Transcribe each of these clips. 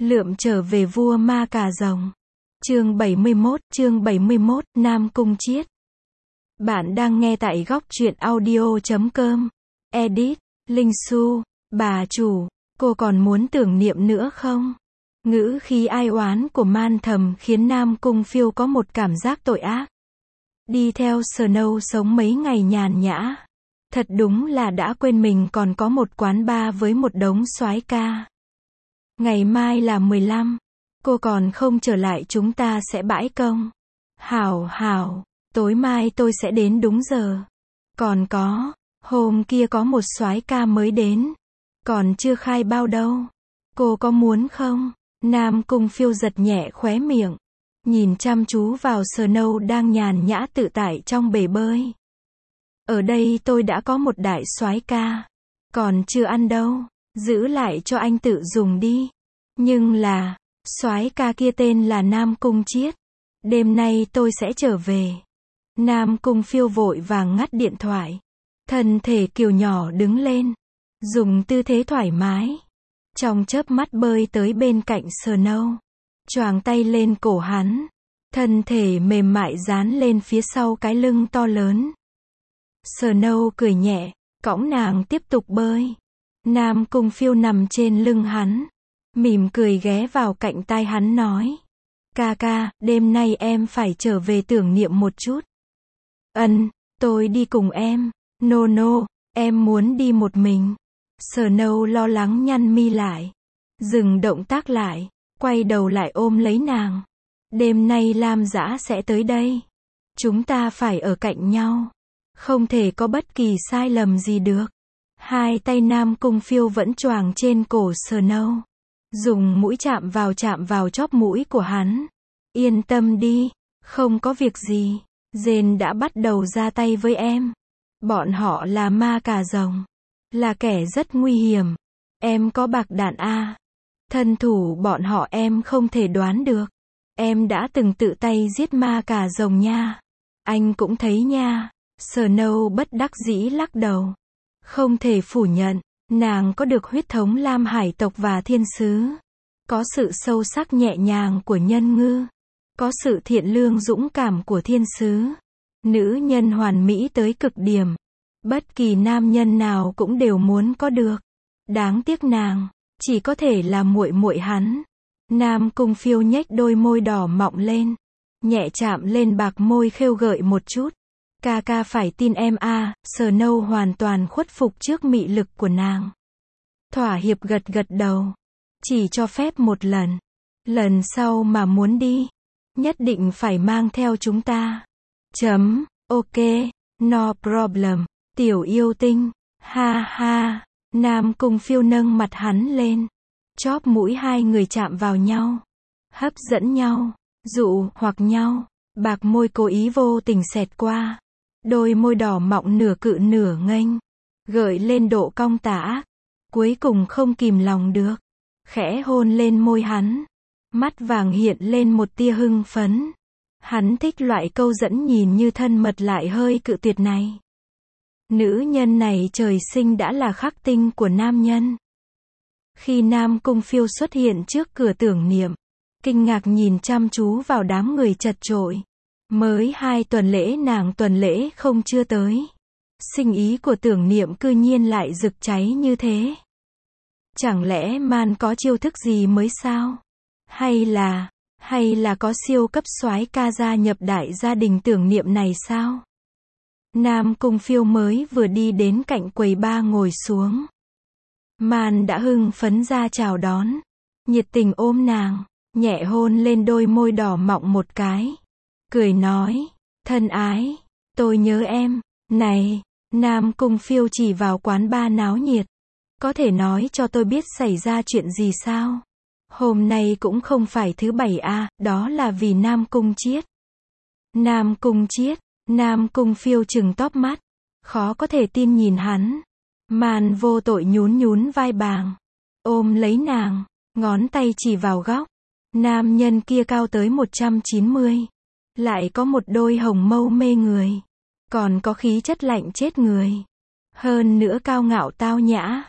Lượm trở về vua ma cà rồng. Chương 71, Nam Cung Chiết. Bạn đang nghe tại góc truyện audio.com. Edit, Linh Su, bà chủ, cô còn muốn tưởng niệm nữa không? Ngữ khí ai oán của Man Thầm khiến Nam Cung Phiêu có một cảm giác tội ác. Đi theo Snow sống mấy ngày nhàn nhã. Thật đúng là đã quên mình còn có một quán bar với một đống soái ca. Ngày mai là 15. Cô còn không trở lại chúng ta sẽ bãi công. Hảo, tối mai tôi sẽ đến đúng giờ. Còn có, hôm kia có một soái ca mới đến. Còn chưa khai bao đâu. Cô có muốn không? Nam Cung Phiêu giật nhẹ khóe miệng. Nhìn chăm chú vào Snow đang nhàn nhã tự tại trong bể bơi. Ở đây tôi đã có một đại soái ca. Còn chưa ăn đâu. Giữ lại cho anh tự dùng đi. Nhưng là, soái ca kia tên là Nam Cung Chiết. Đêm nay tôi sẽ trở về. Nam Cung Phiêu vội vàng ngắt điện thoại. Thân thể kiều nhỏ đứng lên. Dùng tư thế thoải mái. Trong chớp mắt bơi tới bên cạnh Snow. Choàng tay lên cổ hắn. Thân thể mềm mại dán lên phía sau cái lưng to lớn. Snow cười nhẹ, cõng nàng tiếp tục bơi. Nam Cung Phiêu nằm trên lưng hắn. Mỉm cười ghé vào cạnh tai hắn nói. Ca, đêm nay em phải trở về tưởng niệm một chút. Tôi đi cùng em. No, em muốn đi một mình. Snow lo lắng nhăn mi lại. Dừng động tác lại, quay đầu lại ôm lấy nàng. Đêm nay Lam Dã sẽ tới đây. Chúng ta phải ở cạnh nhau. Không thể có bất kỳ sai lầm gì được. Hai tay Nam Cung Phiêu vẫn choàng trên cổ Snow. Dùng mũi chạm vào chóp mũi của hắn. Yên tâm đi, không có việc gì. Jane đã bắt đầu ra tay với em. Bọn họ là ma cà rồng. Là kẻ rất nguy hiểm. Em có bạc đạn a. Thân thủ bọn họ em không thể đoán được. Em đã từng tự tay giết ma cà rồng nha. Anh cũng thấy nha. Snow bất đắc dĩ lắc đầu. Không thể phủ nhận, nàng có được huyết thống Lam Hải tộc và thiên sứ. Có sự sâu sắc nhẹ nhàng của nhân ngư. Có sự thiện lương dũng cảm của thiên sứ. Nữ nhân hoàn mỹ tới cực điểm. Bất kỳ nam nhân nào cũng đều muốn có được. Đáng tiếc nàng, chỉ có thể là muội muội hắn. Nam Cung Phiêu nhếch đôi môi đỏ mọng lên. Nhẹ chạm lên bạc môi khêu gợi một chút. Ca phải tin em a. Snow hoàn toàn khuất phục trước mị lực của nàng. Thỏa hiệp gật đầu. Chỉ cho phép một lần. Lần sau mà muốn đi, nhất định phải mang theo chúng ta. Ok, no problem. Tiểu yêu tinh. Ha. Nam Cung Phiêu nâng mặt hắn lên. Chóp mũi hai người chạm vào nhau. Hấp dẫn nhau. Dụ hoặc nhau. Bạc môi cố ý vô tình xẹt qua. Đôi môi đỏ mọng nửa cự nửa nghênh. Gợi lên độ cong tà ác. Cuối cùng không kìm lòng được. Khẽ hôn lên môi hắn. Mắt vàng hiện lên một tia hưng phấn. Hắn thích loại câu dẫn nhìn như thân mật lại hơi cự tuyệt này. Nữ nhân này trời sinh đã là khắc tinh của nam nhân. Khi Nam Cung Phiêu xuất hiện trước cửa tưởng niệm, kinh ngạc nhìn chăm chú vào đám người chật chội. Mới 2 tuần lễ nàng tuần lễ không chưa tới. Sinh ý của tưởng niệm cư nhiên lại rực cháy như thế. Chẳng lẽ Man có chiêu thức gì mới sao? Hay là có siêu cấp soái ca gia nhập đại gia đình tưởng niệm này sao? Nam Cung Phiêu mới vừa đi đến cạnh quầy bar ngồi xuống. Man đã hưng phấn ra chào đón. Nhiệt tình ôm nàng, nhẹ hôn lên đôi môi đỏ mọng một cái. Cười nói, thân ái, tôi nhớ em. Này, Nam Cung Phiêu chỉ vào quán bar náo nhiệt. Có thể nói cho tôi biết xảy ra chuyện gì sao? Hôm nay cũng không phải thứ bảy à, đó là vì Nam Cung Chiết. Nam Cung Chiết. Nam Cung Phiêu trừng tóp mắt. Khó có thể tin nhìn hắn. Man vô tội nhún vai bàng. Ôm lấy nàng. Ngón tay chỉ vào góc. Nam nhân kia cao tới 190. Lại có một đôi hồng mâu mê người. Còn có khí chất lạnh chết người. Hơn nữa cao ngạo tao nhã.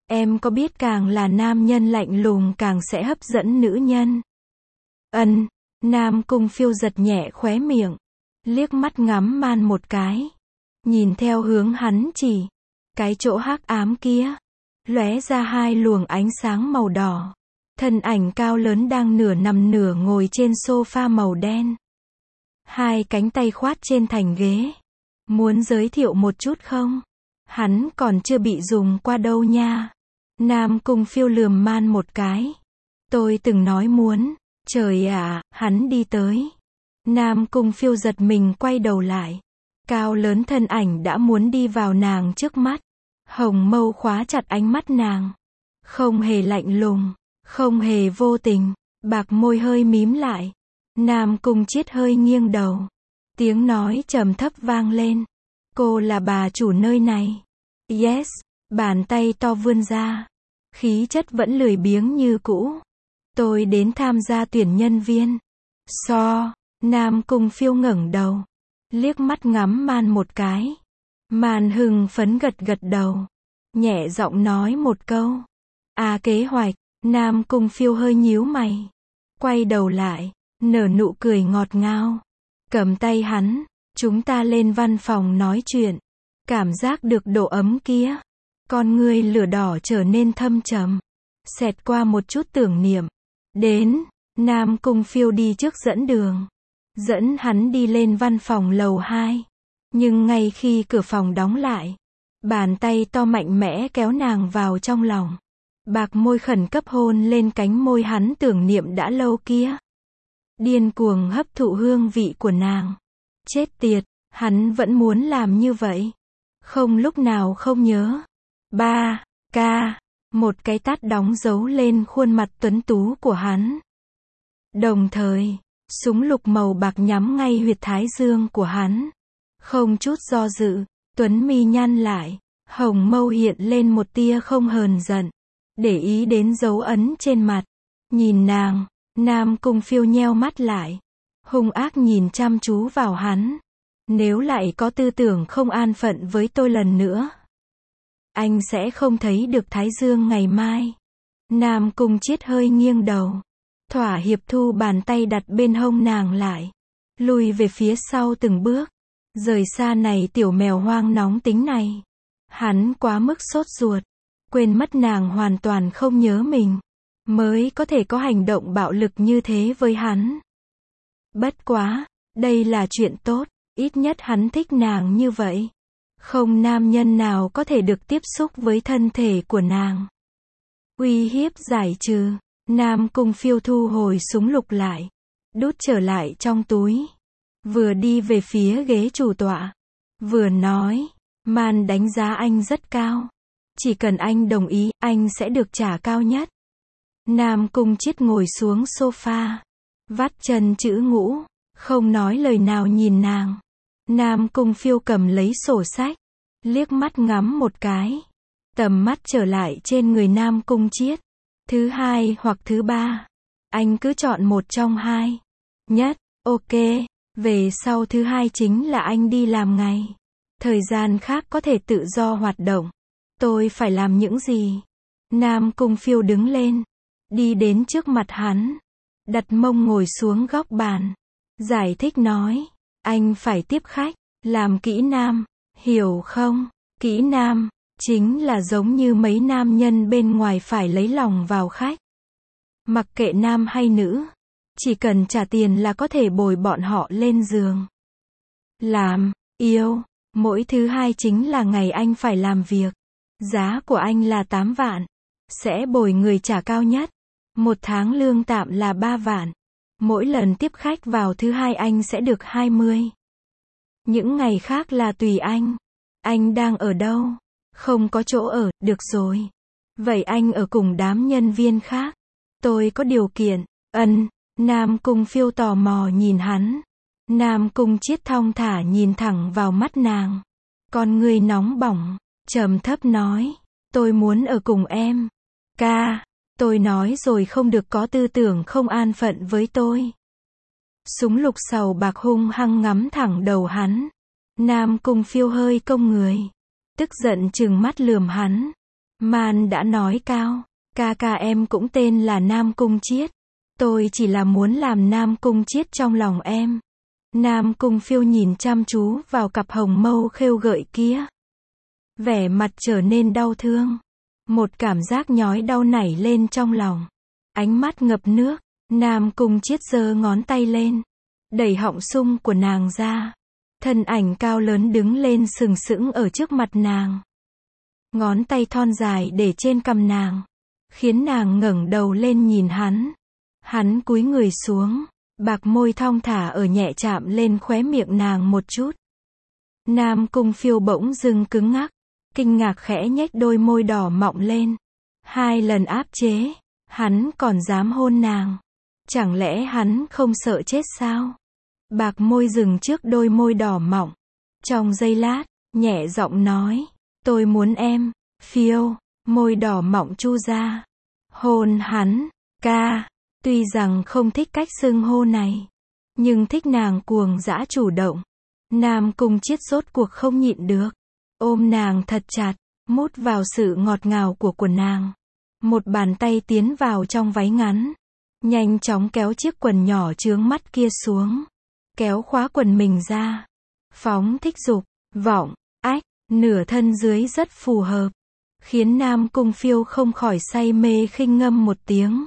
Em có biết càng là nam nhân lạnh lùng càng sẽ hấp dẫn nữ nhân. Ân, Nam Cung Phiêu giật nhẹ khóe miệng, liếc mắt ngắm Man một cái, nhìn theo hướng hắn chỉ, cái chỗ hắc ám kia, lóe ra hai luồng ánh sáng màu đỏ. Thân ảnh cao lớn đang nửa nằm nửa ngồi trên sofa màu đen. Hai cánh tay khoát trên thành ghế. Muốn giới thiệu một chút không? Hắn còn chưa bị dùng qua đâu nha. Nam Cung Phiêu lườm Man một cái. Tôi từng nói muốn. Trời ạ, hắn đi tới. Nam Cung Phiêu giật mình quay đầu lại. Cao lớn thân ảnh đã muốn đi vào nàng trước mắt. Hồng mâu khóa chặt ánh mắt nàng. Không hề lạnh lùng, không hề vô tình, bạc môi hơi mím lại. Nam Cung Triết hơi nghiêng đầu. Tiếng nói trầm thấp vang lên. Cô là bà chủ nơi này. Yes, bàn tay to vươn ra. Khí chất vẫn lười biếng như cũ. Tôi đến tham gia tuyển nhân viên. Nam Cung Phiêu ngẩng đầu. Liếc mắt ngắm Man một cái. Man hưng phấn gật gật đầu. Nhẹ giọng nói một câu. Kế hoạch. Nam Cung Phiêu hơi nhíu mày. Quay đầu lại. Nở nụ cười ngọt ngào. Cầm tay hắn. Chúng ta lên văn phòng nói chuyện. Cảm giác được độ ấm kia. Con ngươi lửa đỏ trở nên thâm trầm. Xẹt qua một chút tưởng niệm. Đến. Nam Cung Phiêu đi trước dẫn đường. Dẫn hắn đi lên văn phòng lầu 2. Nhưng ngay khi cửa phòng đóng lại, bàn tay to mạnh mẽ kéo nàng vào trong lòng. Bạc môi khẩn cấp hôn lên cánh môi hắn tưởng niệm đã lâu kia. Điên cuồng hấp thụ hương vị của nàng. Chết tiệt, hắn vẫn muốn làm như vậy. Không lúc nào không nhớ. Một cái tát đóng dấu lên khuôn mặt tuấn tú của hắn. Đồng thời, súng lục màu bạc nhắm ngay huyệt thái dương của hắn. Không chút do dự, Tuấn mi nhăn lại, hồng mâu hiện lên một tia không hờn giận. Để ý đến dấu ấn trên mặt. Nhìn nàng, Nam Cung Phiêu nheo mắt lại. Hung ác nhìn chăm chú vào hắn. Nếu lại có tư tưởng không an phận với tôi lần nữa, anh sẽ không thấy được thái dương ngày mai. Nam Cung Triết hơi nghiêng đầu. Thỏa hiệp thu bàn tay đặt bên hông nàng lại. Lùi về phía sau từng bước. Rời xa này tiểu mèo hoang nóng tính này. Hắn quá mức sốt ruột. Quên mất nàng hoàn toàn không nhớ mình. Mới có thể có hành động bạo lực như thế với hắn. Bất quá, đây là chuyện tốt. Ít nhất hắn thích nàng như vậy. Không nam nhân nào có thể được tiếp xúc với thân thể của nàng. Uy hiếp giải trừ. Nam Cung Phiêu thu hồi súng lục lại. Đút trở lại trong túi. Vừa đi về phía ghế chủ tọa. Vừa nói. Man đánh giá anh rất cao. Chỉ cần anh đồng ý, anh sẽ được trả cao nhất. Nam Cung Triết ngồi xuống sofa. Vắt chân chữ ngũ. Không nói lời nào nhìn nàng. Nam Cung Phiêu cầm lấy sổ sách. Liếc mắt ngắm một cái. Tầm mắt trở lại trên người Nam Cung Triết. Thứ hai hoặc thứ ba. Anh cứ chọn một trong hai. Nhất, ok. Về sau thứ hai chính là anh đi làm ngày. Thời gian khác có thể tự do hoạt động. Tôi phải làm những gì? Nam Cung Phiêu đứng lên. Đi đến trước mặt hắn. Đặt mông ngồi xuống góc bàn. Giải thích nói. Anh phải tiếp khách. Làm kỹ nam. Hiểu không? Kỹ nam. Chính là giống như mấy nam nhân bên ngoài phải lấy lòng vào khách. Mặc kệ nam hay nữ. Chỉ cần trả tiền là có thể bồi bọn họ lên giường. Làm, yêu. Mỗi thứ hai chính là ngày anh phải làm việc. Giá của anh là 8 vạn. Sẽ bồi người trả cao nhất. Một tháng lương tạm là 3 vạn. Mỗi lần tiếp khách vào thứ hai anh sẽ được 20. Những ngày khác là tùy anh. Anh đang ở đâu? Không có chỗ ở, được rồi. Vậy anh ở cùng đám nhân viên khác. Tôi có điều kiện. Nam Cung Phiêu tò mò nhìn hắn. Nam Cung Triết thong thả nhìn thẳng vào mắt nàng. Con ngươi nóng bỏng, trầm thấp nói. Tôi muốn ở cùng em. Tôi nói rồi không được có tư tưởng không an phận với tôi. Súng lục sầu bạc hung hăng ngắm thẳng đầu hắn. Nam Cung Phiêu hơi cong người. Tức giận trừng mắt lườm hắn. Man đã nói cao. Ca ca em cũng tên là Nam Cung Chiết. Tôi chỉ là muốn làm Nam Cung Chiết trong lòng em. Nam Cung Phiêu nhìn chăm chú vào cặp hồng mâu khêu gợi kia. Vẻ mặt trở nên đau thương. Một cảm giác nhói đau nảy lên trong lòng. Ánh mắt ngập nước. Nam Cung Chiết giơ ngón tay lên. Đẩy họng sung của nàng ra. Thân ảnh cao lớn đứng lên sừng sững ở trước mặt nàng. Ngón tay thon dài để trên cằm nàng. Khiến nàng ngẩng đầu lên nhìn hắn. Hắn cúi người xuống. Bạc môi thong thả ở nhẹ chạm lên khóe miệng nàng một chút. Nam Cung Phiêu bỗng dưng cứng ngắc. Kinh ngạc khẽ nhếch đôi môi đỏ mọng lên. 2 lần áp chế. Hắn còn dám hôn nàng. Chẳng lẽ hắn không sợ chết sao? Bạc môi dừng trước đôi môi đỏ mọng. Trong giây lát, nhẹ giọng nói. Tôi muốn em, Phiêu. Môi đỏ mọng chu ra. Hôn hắn, ca. Tuy rằng không thích cách xưng hô này. Nhưng thích nàng cuồng dã chủ động. Nam Cung Chiết rốt cuộc không nhịn được. Ôm nàng thật chặt. Mút vào sự ngọt ngào của quần nàng. Một bàn tay tiến vào trong váy ngắn. Nhanh chóng kéo chiếc quần nhỏ chướng mắt kia xuống. Kéo khóa quần mình ra. Phóng thích dục, vọng, ách, nửa thân dưới rất phù hợp. Khiến Nam Cung Phiêu không khỏi say mê khinh ngâm một tiếng.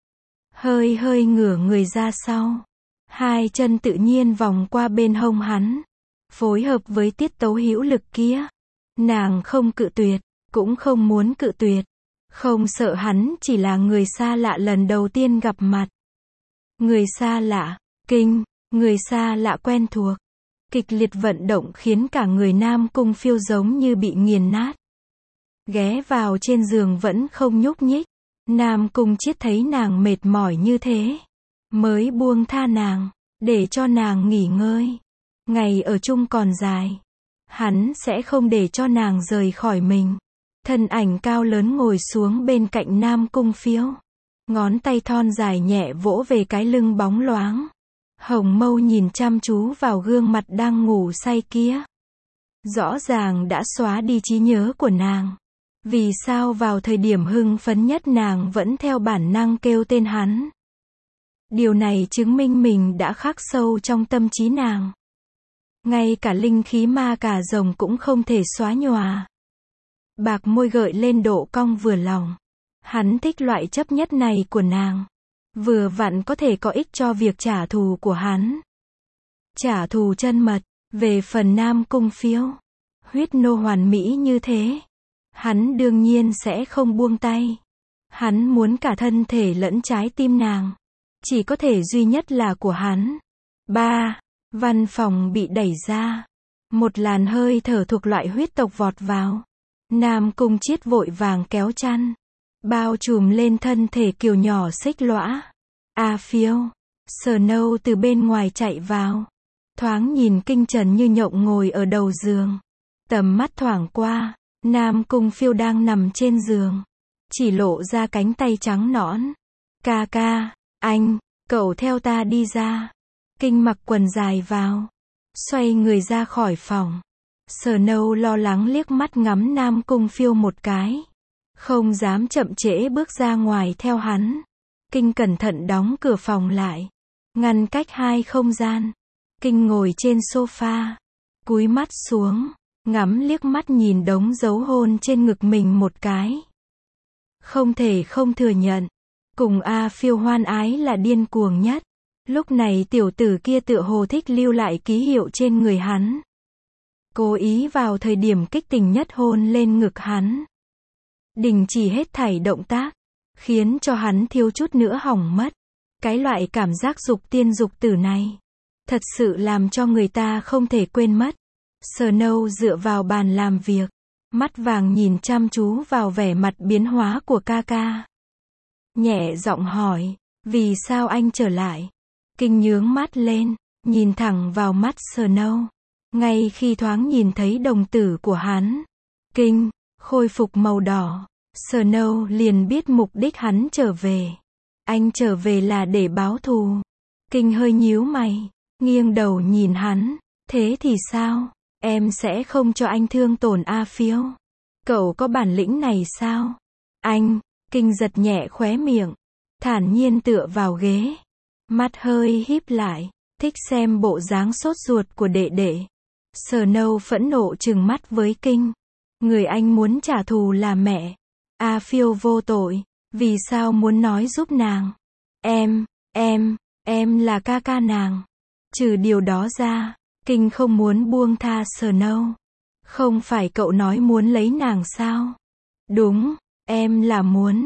Hơi hơi ngửa người ra sau. 2 chân tự nhiên vòng qua bên hông hắn. Phối hợp với tiết tấu hữu lực kia. Nàng không cự tuyệt, cũng không muốn cự tuyệt. Không sợ hắn chỉ là người xa lạ lần đầu tiên gặp mặt. Người xa lạ, kinh, người xa lạ quen thuộc. Kịch liệt vận động khiến cả người Nam Cung Phiêu giống như bị nghiền nát. Ghé vào trên giường vẫn không nhúc nhích. Nam Cung Chiết thấy nàng mệt mỏi như thế. Mới buông tha nàng, để cho nàng nghỉ ngơi. Ngày ở chung còn dài. Hắn sẽ không để cho nàng rời khỏi mình. Thân ảnh cao lớn ngồi xuống bên cạnh Nam Cung Phiêu. Ngón tay thon dài nhẹ vỗ về cái lưng bóng loáng. Hồng mâu nhìn chăm chú vào gương mặt đang ngủ say kia. Rõ ràng đã xóa đi trí nhớ của nàng. Vì sao vào thời điểm hưng phấn nhất nàng vẫn theo bản năng kêu tên hắn. Điều này chứng minh mình đã khắc sâu trong tâm trí nàng. Ngay cả linh khí ma cà rồng cũng không thể xóa nhòa. Bạc môi gợi lên độ cong vừa lòng. Hắn thích loại chấp nhất này của nàng. Vừa vặn có thể có ích cho việc trả thù của hắn. Trả thù chân mật. Về phần Nam Cung Phiêu. Huyết nô hoàn mỹ như thế. Hắn đương nhiên sẽ không buông tay. Hắn muốn cả thân thể lẫn trái tim nàng. Chỉ có thể duy nhất là của hắn. 3. Văn phòng bị đẩy ra. Một làn hơi thở thuộc loại huyết tộc vọt vào. Nam Cung Chiết vội vàng kéo chăn. Bao trùm lên thân thể kiều nhỏ xích lõa. A Phiêu. Snow từ bên ngoài chạy vào. Thoáng nhìn kinh trần như nhộng ngồi ở đầu giường. Tầm mắt thoảng qua. Nam Cung Phiêu đang nằm trên giường. Chỉ lộ ra cánh tay trắng nõn. Ca ca, anh, cậu theo ta đi ra. Kinh mặc quần dài vào. Xoay người ra khỏi phòng. Snow lo lắng liếc mắt ngắm Nam Cung Phiêu một cái. Không dám chậm trễ bước ra ngoài theo hắn. Kinh cẩn thận đóng cửa phòng lại. Ngăn cách 2 không gian. Kinh ngồi trên sofa. Cúi mắt xuống. Ngắm liếc mắt nhìn đống dấu hôn trên ngực mình một cái. Không thể không thừa nhận. Cùng A Phiêu hoan ái là điên cuồng nhất. Lúc này tiểu tử kia tựa hồ thích lưu lại ký hiệu trên người hắn. Cố ý vào thời điểm kích tình nhất hôn lên ngực hắn. Đình chỉ hết thảy động tác. Khiến cho hắn thiếu chút nữa hỏng mất. Cái loại cảm giác dục tiên dục tử này. Thật sự làm cho người ta không thể quên mất. Snow dựa vào bàn làm việc. Mắt vàng nhìn chăm chú vào vẻ mặt biến hóa của ca ca. Nhẹ giọng hỏi. Vì sao anh trở lại? Kinh nhướng mắt lên. Nhìn thẳng vào mắt Snow. Ngay khi thoáng nhìn thấy đồng tử của hắn. Kinh, khôi phục màu đỏ. Snow liền biết mục đích hắn trở về. Anh trở về là để báo thù. Kinh hơi nhíu mày. Nghiêng đầu nhìn hắn. Thế thì sao? Em sẽ không cho anh thương tổn A Phiêu. Cậu có bản lĩnh này sao? Anh, Kinh giật nhẹ khóe miệng, thản nhiên tựa vào ghế, mắt hơi híp lại, thích xem bộ dáng sốt ruột của đệ đệ. Snow phẫn nộ trừng mắt với Kinh. Người anh muốn trả thù là mẹ. A Phiêu vô tội, vì sao muốn nói giúp nàng? Em là ca ca nàng. Trừ điều đó ra, Kinh không muốn buông tha Snow. Không phải cậu nói muốn lấy nàng sao? Đúng, em là muốn.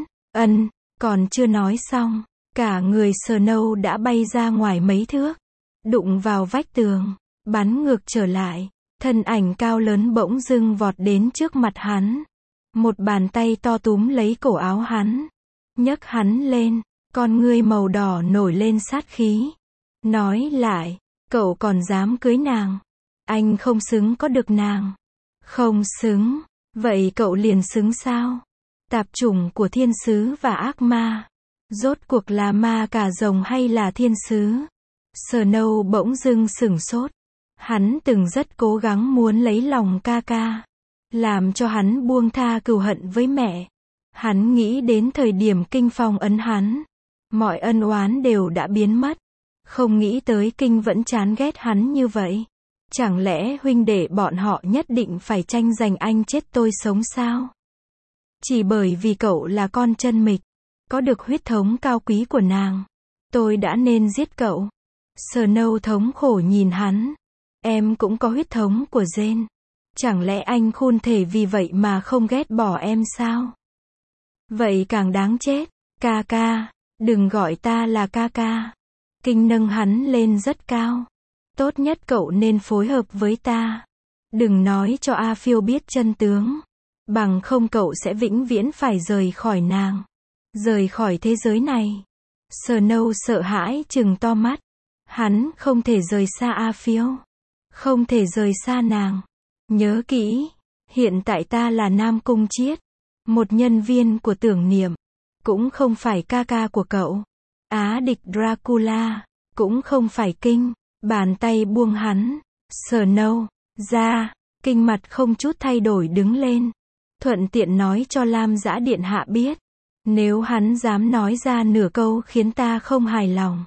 Còn chưa nói xong, cả người Snow đã bay ra ngoài mấy thước, đụng vào vách tường, bắn ngược trở lại. Thân ảnh cao lớn bỗng dưng vọt đến trước mặt hắn. Một bàn tay to túm lấy cổ áo hắn, nhấc hắn lên, con ngươi màu đỏ nổi lên sát khí. Nói lại, cậu còn dám cưới nàng? Anh không xứng có được nàng. Không xứng, vậy cậu liền xứng sao? Tạp chủng của thiên sứ và ác ma. Rốt cuộc là ma cà rồng hay là thiên sứ? Snow bỗng dưng sửng sốt. Hắn từng rất cố gắng muốn lấy lòng ca ca, làm cho hắn buông tha cừu hận với mẹ. Hắn nghĩ đến thời điểm Kinh phong ấn hắn, mọi ân oán đều đã biến mất. Không nghĩ tới Kinh vẫn chán ghét hắn như vậy. Chẳng lẽ huynh đệ bọn họ nhất định phải tranh giành anh chết tôi sống sao? Chỉ bởi vì cậu là con chân mịch, có được huyết thống cao quý của nàng, tôi đã nên giết cậu. Snow thống khổ nhìn hắn. Em cũng có huyết thống của Jane. Chẳng lẽ anh khôn thể vì vậy mà không ghét bỏ em sao? Vậy càng đáng chết. Ca ca, đừng gọi ta là ca ca. Kinh nâng hắn lên rất cao. Tốt nhất cậu nên phối hợp với ta. Đừng nói cho A Phiêu biết chân tướng. Bằng không cậu sẽ vĩnh viễn phải rời khỏi nàng. Rời khỏi thế giới này. Snow sợ hãi trừng to mắt. Hắn không thể rời xa A Phiêu. Không thể rời xa nàng. Nhớ kỹ, hiện tại ta là Nam Cung Chiết, một nhân viên của tưởng niệm, cũng không phải ca ca của cậu. Á địch Dracula, cũng không phải Kinh. Bàn tay buông hắn. Snow, ra. Kinh mặt không chút thay đổi đứng lên. Thuận tiện nói cho Lam Dã Điện Hạ biết. Nếu hắn dám nói ra nửa câu khiến ta không hài lòng,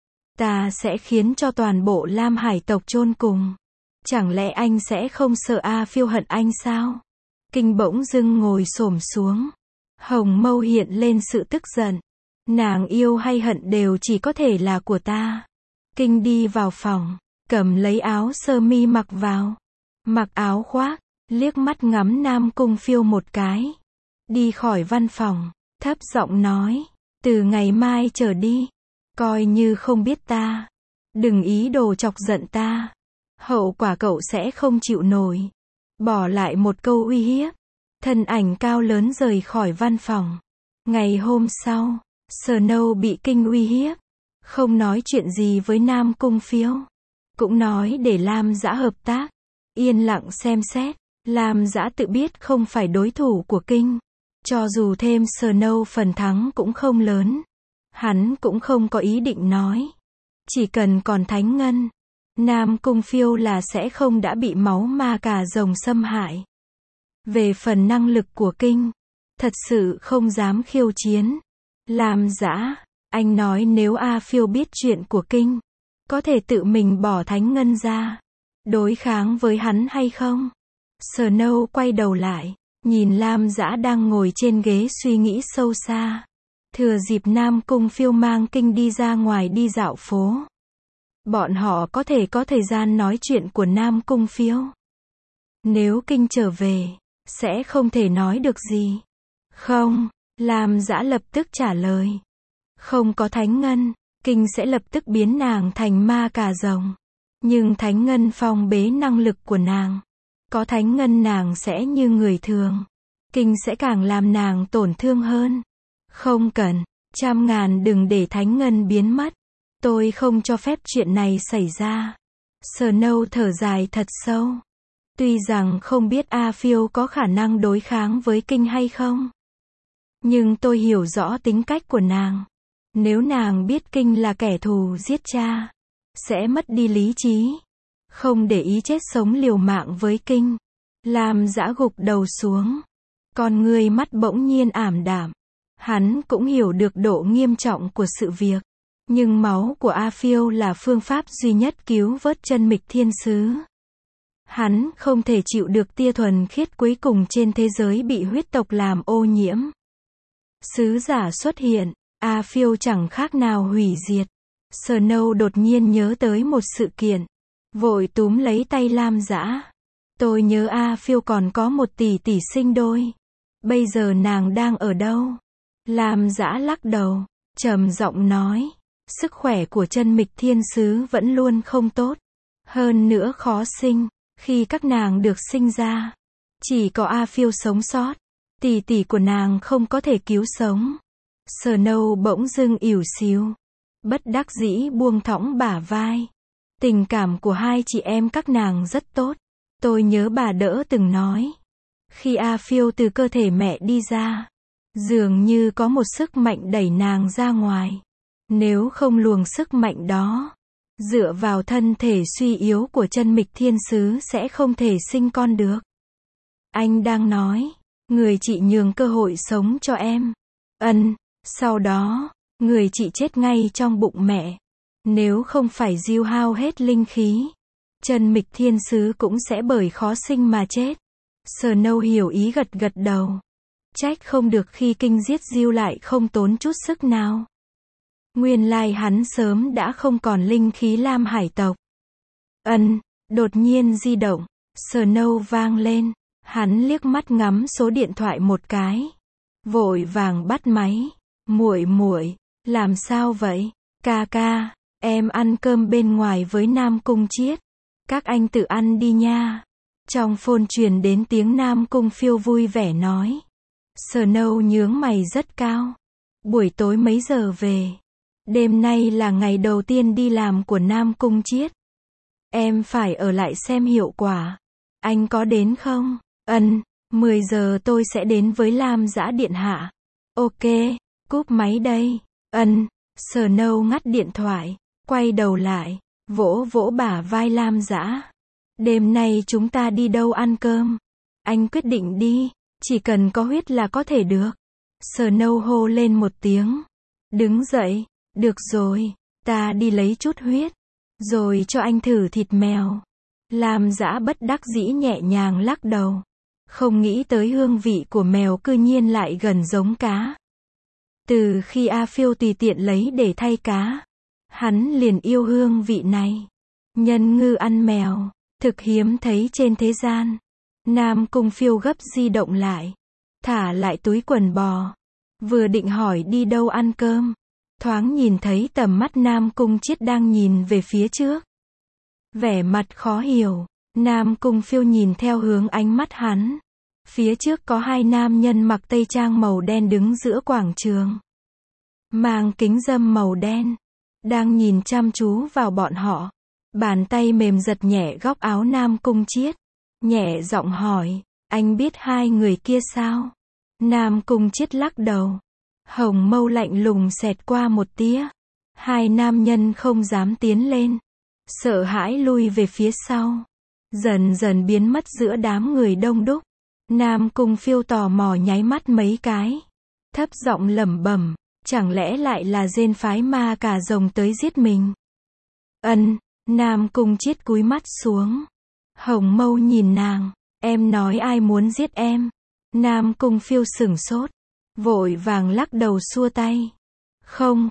ta sẽ khiến cho toàn bộ Lam Hải tộc chôn cùng. Chẳng lẽ anh sẽ không sợ A Phiêu hận anh sao? Kinh bỗng dưng ngồi xổm xuống. Hồng mâu hiện lên sự tức giận. Nàng yêu hay hận đều chỉ có thể là của ta. Kinh đi vào phòng, cầm lấy áo sơ mi mặc vào. Mặc áo khoác, liếc mắt ngắm Nam Cung Phiêu một cái. Đi khỏi văn phòng, thấp giọng nói. Từ ngày mai trở đi, coi như không biết ta. Đừng ý đồ chọc giận ta. Hậu quả cậu sẽ không chịu nổi. Bỏ lại một câu uy hiếp. Thân ảnh cao lớn rời khỏi văn phòng. Ngày hôm sau, Snow bị Kinh uy hiếp. Không nói chuyện gì với Nam Cung Phiêu. Cũng nói để Lam Dã hợp tác. Yên lặng xem xét. Lam Dã tự biết không phải đối thủ của Kinh. Cho dù thêm Snow phần thắng cũng không lớn. Hắn cũng không có ý định nói. Chỉ cần còn Thánh Ngân, Nam Cung Phiêu là sẽ không đã bị máu ma cà rồng xâm hại. Về phần năng lực của Kinh, thật sự không dám khiêu chiến. Lam Dã, anh nói nếu A Phiêu biết chuyện của Kinh, có thể tự mình bỏ Thánh Ngân ra, đối kháng với hắn hay không? Snow quay đầu lại, nhìn Lam Dã đang ngồi trên ghế suy nghĩ sâu xa. Thừa dịp Nam Cung Phiêu mang Kinh đi ra ngoài đi dạo phố, bọn họ có thể có thời gian nói chuyện của Nam Cung Phiêu. Nếu Kinh trở về, sẽ không thể nói được gì. Không, Lam Dã lập tức trả lời. Không có Thánh Ngân, Kinh sẽ lập tức biến nàng thành ma cà rồng. Nhưng Thánh Ngân phong bế năng lực của nàng. Có Thánh Ngân nàng sẽ như người thường. Kinh sẽ càng làm nàng tổn thương hơn. Không cần, 100.000 đừng để Thánh Ngân biến mất. Tôi không cho phép chuyện này xảy ra. Snow thở dài thật sâu. Tuy rằng không biết A Phiêu có khả năng đối kháng với Kinh hay không, nhưng tôi hiểu rõ tính cách của nàng. Nếu nàng biết Kinh là kẻ thù giết cha, sẽ mất đi lý trí, không để ý chết sống liều mạng với Kinh. Lam Dã gục đầu xuống. Con người mắt bỗng nhiên ảm đạm. Hắn cũng hiểu được độ nghiêm trọng của sự việc. Nhưng máu của A Phiêu là phương pháp duy nhất cứu vớt chân mịch thiên sứ. Hắn không thể chịu được tia thuần khiết cuối cùng trên thế giới bị huyết tộc làm ô nhiễm. Sứ giả xuất hiện, A Phiêu chẳng khác nào hủy diệt. Snow đột nhiên nhớ tới một sự kiện. Vội túm lấy tay Lam Dã. Tôi nhớ A Phiêu còn có một tỷ tỷ sinh đôi. Bây giờ nàng đang ở đâu? Lam Dã lắc đầu, trầm giọng nói. Sức khỏe của chân mịch thiên sứ vẫn luôn không tốt. Hơn nữa khó sinh. Khi các nàng được sinh ra, chỉ có A Phiêu sống sót. Tỷ tỷ của nàng không có thể cứu sống. Snow bỗng dưng ỉu xìu. Bất đắc dĩ buông thõng bả vai. Tình cảm của hai chị em các nàng rất tốt. Tôi nhớ bà đỡ từng nói. Khi A Phiêu từ cơ thể mẹ đi ra, dường như có một sức mạnh đẩy nàng ra ngoài. Nếu không luồng sức mạnh đó, dựa vào thân thể suy yếu của chân mịch thiên sứ sẽ không thể sinh con được. Anh đang nói, người chị nhường cơ hội sống cho em. Sau đó, người chị chết ngay trong bụng mẹ. Nếu không phải Diêu hao hết linh khí, chân mịch thiên sứ cũng sẽ bởi khó sinh mà chết. Snow hiểu ý gật gật đầu. Trách không được khi kinh giết Diêu lại không tốn chút sức nào. Nguyên lai hắn sớm đã không còn linh khí lam hải tộc. Đột nhiên di động. Snow vang lên. Hắn liếc mắt ngắm số điện thoại một cái. Vội vàng bắt máy. Muội, làm sao vậy? Ca, em ăn cơm bên ngoài với Nam Cung Chiết. Các anh tự ăn đi nha. Trong phone truyền đến tiếng Nam Cung Phiêu vui vẻ nói. Snow nhướng mày rất cao. Buổi tối mấy giờ về? Đêm nay là ngày đầu tiên đi làm của Nam Cung Chiết. Em phải ở lại xem hiệu quả. Anh có đến không? 10 giờ tôi sẽ đến với Lam Dã điện hạ. Ok, cúp máy đây. Snow ngắt điện thoại, quay đầu lại, vỗ vỗ bả vai Lam Dã. Đêm nay chúng ta đi đâu ăn cơm? Anh quyết định đi, chỉ cần có huyết là có thể được. Snow hô lên một tiếng. Đứng dậy, được rồi, ta đi lấy chút huyết, rồi cho anh thử thịt mèo. Lam Dã bất đắc dĩ nhẹ nhàng lắc đầu. Không nghĩ tới hương vị của mèo cư nhiên lại gần giống cá. Từ khi A Phiêu tùy tiện lấy để thay cá, hắn liền yêu hương vị này. Nhân ngư ăn mèo, thực hiếm thấy trên thế gian. Nam Cung Phiêu gấp di động lại, thả lại túi quần bò. Vừa định hỏi đi đâu ăn cơm, thoáng nhìn thấy tầm mắt Nam Cung Chiết đang nhìn về phía trước. Vẻ mặt khó hiểu, Nam Cung Phiêu nhìn theo hướng ánh mắt hắn. Phía trước có hai nam nhân mặc tây trang màu đen đứng giữa quảng trường. Mang kính râm màu đen, đang nhìn chăm chú vào bọn họ. Bàn tay mềm giật nhẹ góc áo Nam Cung Chiết. Nhẹ giọng hỏi, anh biết hai người kia sao? Nam Cung Chiết lắc đầu. Hồng mâu lạnh lùng xẹt qua một tia. Hai nam nhân không dám tiến lên. Sợ hãi lui về phía sau. Dần dần biến mất giữa đám người đông đúc. Nam Cung Phiêu tò mò nháy mắt mấy cái. Thấp giọng lẩm bẩm, chẳng lẽ lại là Dên phái ma cà rồng tới giết mình? Nam Cung Chiết cúi mắt xuống. Hồng mâu nhìn nàng, em nói ai muốn giết em? Nam Cung Phiêu sửng sốt, vội vàng lắc đầu xua tay. Không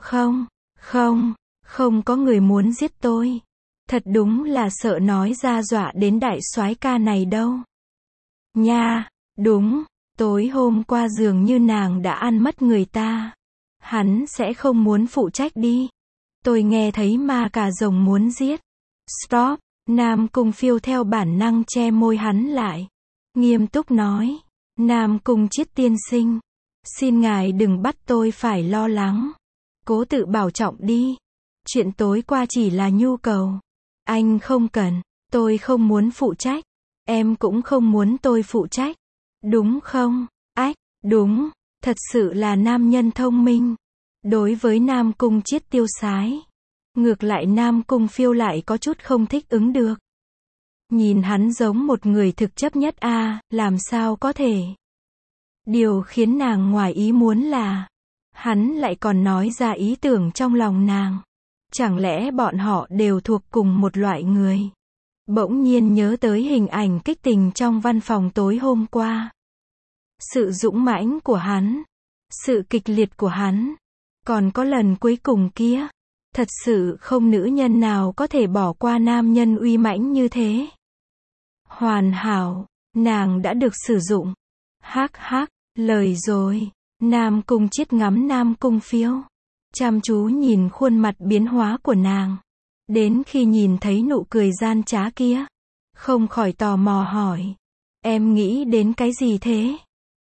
có người muốn giết tôi. Thật đúng là sợ nói ra dọa đến đại soái ca này đâu. Nha, đúng, tối hôm qua dường như nàng đã ăn mất người ta. Hắn sẽ không muốn phụ trách đi. Tôi nghe thấy ma cà rồng muốn giết. Stop, Nam Cung Phiêu theo bản năng che môi hắn lại. Nghiêm túc nói, Nam Cung Chiết tiên sinh, xin ngài đừng bắt tôi phải lo lắng. Cố tự bảo trọng đi. Chuyện tối qua chỉ là nhu cầu. Anh không cần, tôi không muốn phụ trách. Em cũng không muốn tôi phụ trách. Đúng không? Ách, đúng, thật sự là nam nhân thông minh. Đối với Nam Cung Chiết tiêu sái. Ngược lại Nam Cung Phiêu lại có chút không thích ứng được. Nhìn hắn giống một người thực chấp nhất làm sao có thể. Điều khiến nàng ngoài ý muốn là, hắn lại còn nói ra ý tưởng trong lòng nàng. Chẳng lẽ bọn họ đều thuộc cùng một loại người? Bỗng nhiên nhớ tới hình ảnh kích tình trong văn phòng tối hôm qua. Sự dũng mãnh của hắn, sự kịch liệt của hắn, còn có lần cuối cùng kia. Thật sự không nữ nhân nào có thể bỏ qua nam nhân uy mãnh như thế. Hoàn hảo, nàng đã được sử dụng. Hắc hắc, lời rồi. Nam Cung Chiết ngắm Nam Cung Phiêu, chăm chú nhìn khuôn mặt biến hóa của nàng. Đến khi nhìn thấy nụ cười gian trá kia, không khỏi tò mò hỏi. Em nghĩ đến cái gì thế?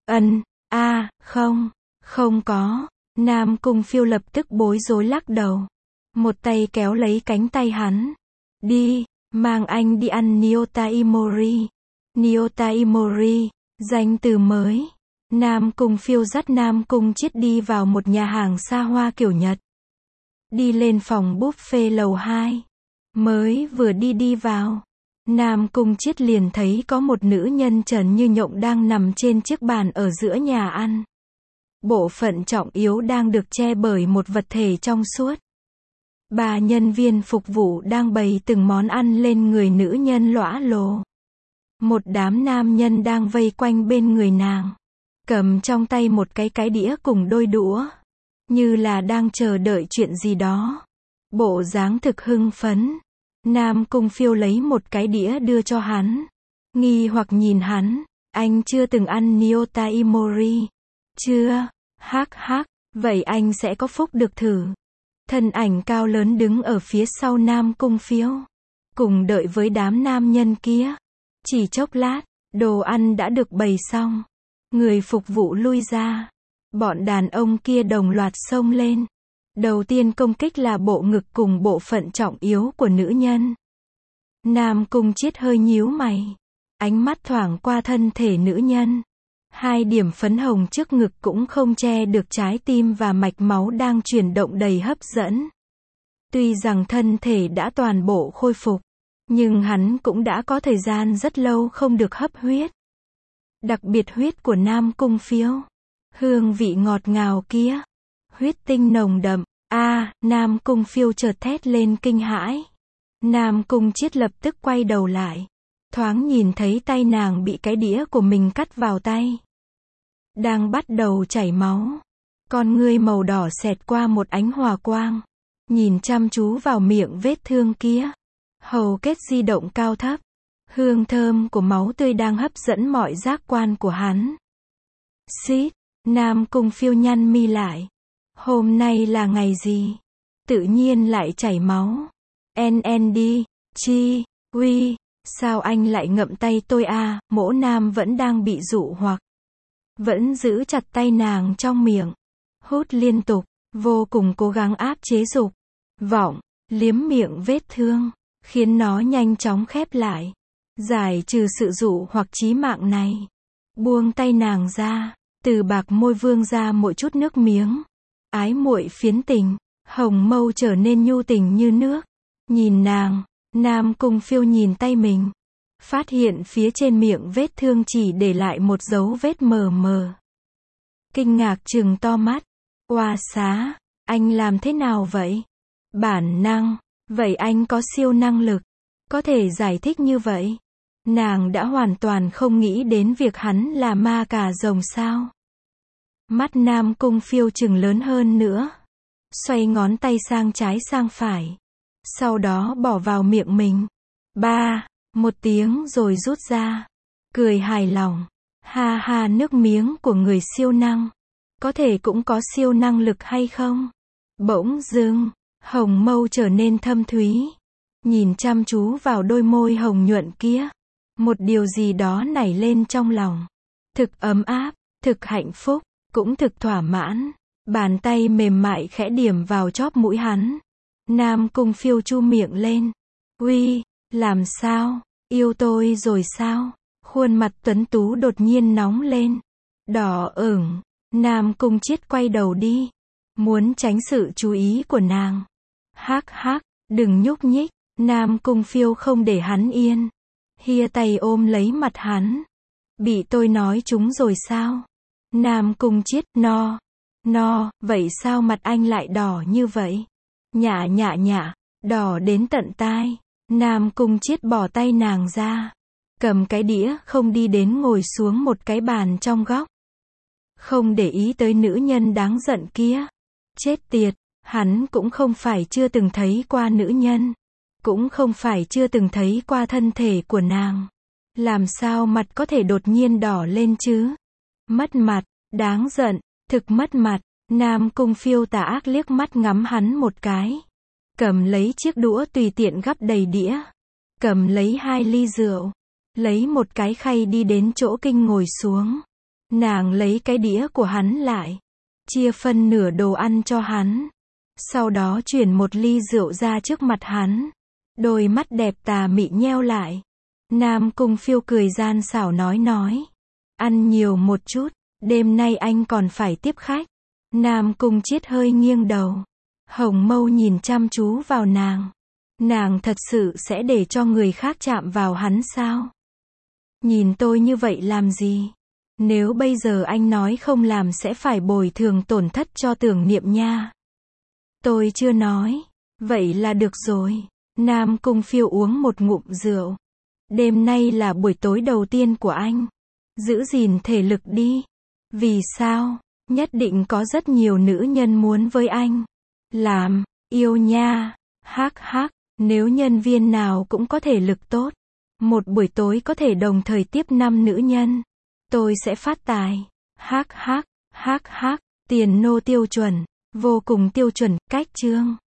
Không có. Nam Cung Phiêu lập tức bối rối lắc đầu. Một tay kéo lấy cánh tay hắn. Đi, mang anh đi ăn Nyota Imori. Nyota Imori, danh từ mới. Nam Cung Phiêu dắt Nam Cung Chiết đi vào một nhà hàng xa hoa kiểu Nhật. Đi lên phòng buffet lầu 2. Mới vừa đi vào, Nam Cung Chiết liền thấy có một nữ nhân trần như nhộng đang nằm trên chiếc bàn ở giữa nhà ăn. Bộ phận trọng yếu đang được che bởi một vật thể trong suốt. 3 nhân viên phục vụ đang bày từng món ăn lên người nữ nhân lõa lồ. Một đám nam nhân đang vây quanh bên người nàng, cầm trong tay một cái đĩa cùng đôi đũa, như là đang chờ đợi chuyện gì đó. Bộ dáng thực hưng phấn. Nam Cung Phiêu lấy một cái đĩa đưa cho hắn. Nghi hoặc nhìn hắn. Anh chưa từng ăn Nyota Imori. Chưa. Hắc hắc. Vậy anh sẽ có phúc được thử. Thân ảnh cao lớn đứng ở phía sau Nam Cung Phiêu, cùng đợi với đám nam nhân kia. Chỉ chốc lát, đồ ăn đã được bày xong. Người phục vụ lui ra. Bọn đàn ông kia đồng loạt xông lên. Đầu tiên công kích là bộ ngực cùng bộ phận trọng yếu của nữ nhân. Nam Cung Chiết hơi nhíu mày. Ánh mắt thoảng qua thân thể nữ nhân. 2 điểm phấn hồng trước ngực cũng không che được trái tim và mạch máu đang chuyển động đầy hấp dẫn. Tuy rằng thân thể đã toàn bộ khôi phục, nhưng hắn cũng đã có thời gian rất lâu không được hấp huyết. Đặc biệt huyết của Nam Cung Phiêu. Hương vị ngọt ngào kia. Huyết tinh nồng đậm. Nam Cung Phiêu chợt thét lên kinh hãi. Nam Cung Chiết lập tức quay đầu lại. Thoáng nhìn thấy tay nàng bị cái đĩa của mình cắt vào tay. Đang bắt đầu chảy máu. Con ngươi màu đỏ xẹt qua một ánh hỏa quang. Nhìn chăm chú vào miệng vết thương kia. Hầu kết di động cao thấp. Hương thơm của máu tươi đang hấp dẫn mọi giác quan của hắn. Xít, Nam Cung Phiêu nhăn mi lại. Hôm nay là ngày gì? Tự nhiên lại chảy máu. NND, chi, uy, sao anh lại ngậm tay tôi à? Mỗ Nam vẫn đang bị dụ hoặc. Vẫn giữ chặt tay nàng trong miệng. Hút liên tục, vô cùng cố gắng áp chế dục vọng, liếm miệng vết thương, khiến nó nhanh chóng khép lại. Giải trừ sự dụ hoặc chí mạng này. Buông tay nàng ra, từ bạc môi vương ra mỗi chút nước miếng. Ái muội phiến tình, hồng mâu trở nên nhu tình như nước. Nhìn nàng, Nam Cung Phiêu nhìn tay mình. Phát hiện phía trên miệng vết thương chỉ để lại một dấu vết mờ mờ. Kinh ngạc trừng to mắt. Oa xá, anh làm thế nào vậy? Bản năng, vậy anh có siêu năng lực. Có thể giải thích như vậy. Nàng đã hoàn toàn không nghĩ đến việc hắn là ma cà rồng sao. Mắt Nam Cung Phiêu trừng lớn hơn nữa. Xoay ngón tay sang trái sang phải. Sau đó bỏ vào miệng mình. Một tiếng rồi rút ra. Cười hài lòng. Ha ha, nước miếng của người siêu năng. Có thể cũng có siêu năng lực hay không? Bỗng dưng, hồng mâu trở nên thâm thúy. Nhìn chăm chú vào đôi môi hồng nhuận kia. Một điều gì đó nảy lên trong lòng. Thực ấm áp, thực hạnh phúc, cũng thực thỏa mãn. Bàn tay mềm mại khẽ điểm vào chóp mũi hắn. Nam Cung Phiêu chu miệng lên. Uy, làm sao? Yêu tôi rồi sao? Khuôn mặt tuấn tú đột nhiên nóng lên. Đỏ ửng. Nam Cung Chiết quay đầu đi. Muốn tránh sự chú ý của nàng. Hắc hắc, đừng nhúc nhích. Nam Cung Phiêu không để hắn yên. Hia tay ôm lấy mặt hắn. Bị tôi nói trúng rồi sao? Nam Cung Chiết, vậy sao mặt anh lại đỏ như vậy? Nhạ, đỏ đến tận tai. Nam Cung Chiết bỏ tay nàng ra, cầm cái đĩa không đi đến ngồi xuống một cái bàn trong góc. Không để ý tới nữ nhân đáng giận kia. Chết tiệt, hắn cũng không phải chưa từng thấy qua nữ nhân. Cũng không phải chưa từng thấy qua thân thể của nàng. Làm sao mặt có thể đột nhiên đỏ lên chứ? Mất mặt, đáng giận, thực mất mặt. Nam Cung Phiêu tà ác liếc mắt ngắm hắn một cái. Cầm lấy chiếc đũa tùy tiện gắp đầy đĩa. Cầm lấy 2 ly rượu. Lấy một cái khay đi đến chỗ Kinh ngồi xuống. Nàng lấy cái đĩa của hắn lại. Chia phân nửa đồ ăn cho hắn. Sau đó chuyển một ly rượu ra trước mặt hắn. Đôi mắt đẹp tà mị nheo lại. Nam Cung Phiêu cười gian xảo nói. Ăn nhiều một chút, đêm nay anh còn phải tiếp khách. Nam Cung Chiết hơi nghiêng đầu. Hồng mâu nhìn chăm chú vào nàng. Nàng thật sự sẽ để cho người khác chạm vào hắn sao? Nhìn tôi như vậy làm gì? Nếu bây giờ anh nói không làm sẽ phải bồi thường tổn thất cho Tưởng Niệm nha. Tôi chưa nói. Vậy là được rồi. Nam Cung Phiêu uống một ngụm rượu. Đêm nay là buổi tối đầu tiên của anh. Giữ gìn thể lực đi. Vì sao? Nhất định có rất nhiều nữ nhân muốn với anh. Làm, yêu nha. Hắc, nếu nhân viên nào cũng có thể lực tốt. Một buổi tối có thể đồng thời tiếp 5 nữ nhân. Tôi sẽ phát tài. Hắc, tiền nô tiêu chuẩn. Vô cùng tiêu chuẩn, cách chương.